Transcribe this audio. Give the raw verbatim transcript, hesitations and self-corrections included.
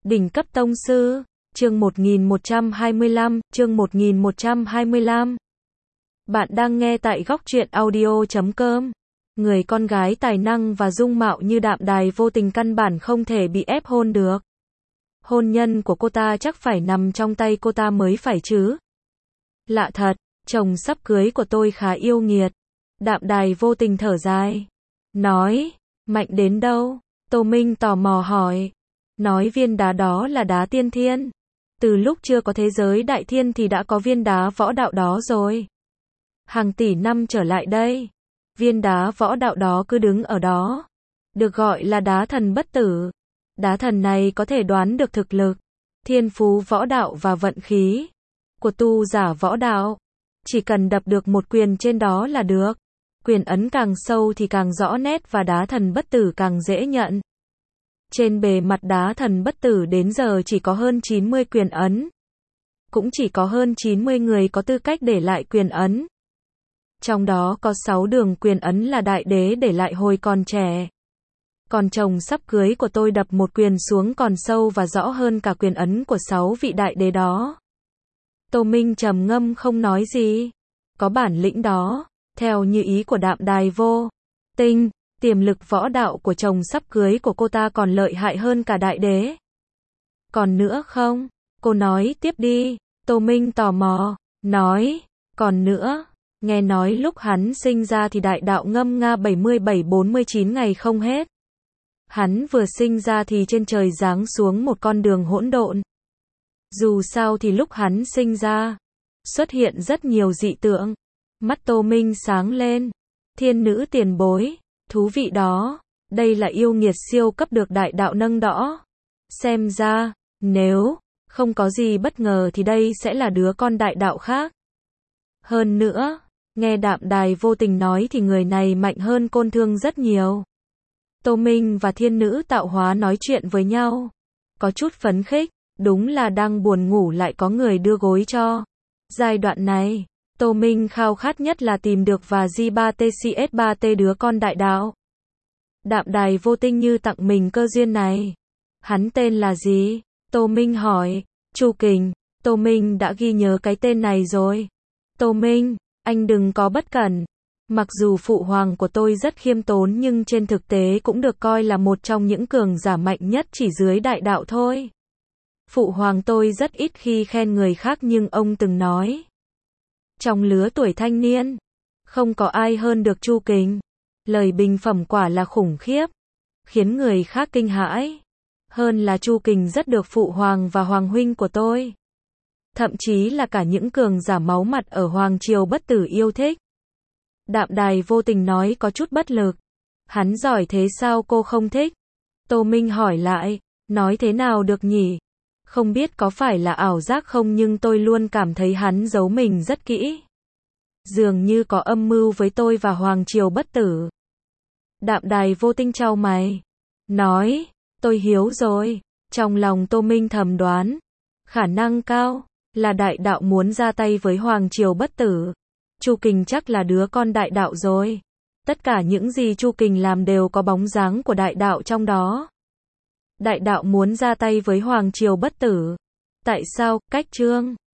Đỉnh cấp tông sư, chương một nghìn một trăm hai mươi lăm, chương một nghìn một trăm hai mươi lăm. Bạn đang nghe tại góc truyện audio chấm com. Người con gái tài năng và dung mạo như Đạm Đài Vô Tình căn bản không thể bị ép hôn được. Hôn nhân của cô ta chắc phải nằm trong tay cô ta mới phải chứ. Lạ thật, chồng sắp cưới của tôi khá yêu nghiệt. Đạm Đài Vô Tình thở dài. Nói, mạnh đến đâu? Tô Minh tò mò hỏi. Nói viên đá đó là đá tiên thiên. Từ lúc chưa có thế giới đại thiên thì đã có viên đá võ đạo đó rồi. Hàng tỷ năm trở lại đây, viên đá võ đạo đó cứ đứng ở đó. Được gọi là đá thần bất tử. Đá thần này có thể đoán được thực lực, thiên phú võ đạo và vận khí của tu giả võ đạo. Chỉ cần đập được một quyền trên đó là được. Quyền ấn càng sâu thì càng rõ nét và đá thần bất tử càng dễ nhận. Trên bề mặt đá thần bất tử đến giờ chỉ có hơn chín mươi quyền ấn. Cũng chỉ có hơn chín mươi người có tư cách để lại quyền ấn. Trong đó có sáu đường quyền ấn là đại đế để lại hồi còn trẻ. Còn chồng sắp cưới của tôi đập một quyền xuống còn sâu và rõ hơn cả quyền ấn của sáu vị đại đế đó. Tô Minh trầm ngâm không nói gì. Có bản lĩnh đó, theo như ý của Đạm Đài Vô Tình, tiềm lực võ đạo của chồng sắp cưới của cô ta còn lợi hại hơn cả đại đế. Còn nữa không? Cô nói tiếp đi. Tô Minh tò mò. Nói, còn nữa. Nghe nói lúc hắn sinh ra thì đại đạo ngâm nga bảy mươi bảy bốn mươi chín ngày không hết. Hắn vừa sinh ra thì trên trời giáng xuống một con đường hỗn độn. Dù sao thì lúc hắn sinh ra, xuất hiện rất nhiều dị tượng. Mắt Tô Minh sáng lên. Thiên nữ tiền bối. Thú vị đó. Đây là yêu nghiệt siêu cấp được đại đạo nâng đỡ. Xem ra, nếu không có gì bất ngờ thì đây sẽ là đứa con đại đạo khác. Hơn nữa, nghe Đạm Đài Vô Tình nói thì người này mạnh hơn Côn Thương rất nhiều. Tô Minh và thiên nữ tạo hóa nói chuyện với nhau. Có chút phấn khích, đúng là đang buồn ngủ lại có người đưa gối cho. Giai đoạn này, Tô Minh khao khát nhất là tìm được và G ba T C S ba T đứa con đại đạo. Đạm Đài Vô Tình như tặng mình cơ duyên này. Hắn tên là gì? Tô Minh hỏi. Chu Kình. Tô Minh đã ghi nhớ cái tên này rồi. Tô Minh, anh đừng có bất cẩn. Mặc dù phụ hoàng của tôi rất khiêm tốn nhưng trên thực tế cũng được coi là một trong những cường giả mạnh nhất chỉ dưới đại đạo thôi. Phụ hoàng tôi rất ít khi khen người khác nhưng ông từng nói. Trong lứa tuổi thanh niên, không có ai hơn được Chu Kình. Lời bình phẩm quả là khủng khiếp, khiến người khác kinh hãi. Hơn là Chu Kình rất được phụ hoàng và hoàng huynh của tôi, thậm chí là cả những cường giả máu mặt ở Hoàng Triều Bất Tử yêu thích. Đạm Đài Vô Tình nói có chút bất lực. Hắn giỏi thế sao cô không thích? Tô Minh hỏi lại. Nói thế nào được nhỉ? Không biết có phải là ảo giác không nhưng tôi luôn cảm thấy hắn giấu mình rất kỹ. Dường như có âm mưu với tôi và Hoàng Triều Bất Tử. Đạm Đài Vô Tình chau mày. Nói, tôi hiếu rồi. Trong lòng Tô Minh thầm đoán. Khả năng cao là đại đạo muốn ra tay với Hoàng Triều Bất Tử. Chu Kình chắc là đứa con đại đạo rồi. Tất cả những gì Chu Kình làm đều có bóng dáng của đại đạo trong đó. Đại đạo muốn ra tay với Hoàng Triều Bất Tử. Tại sao? Cách chương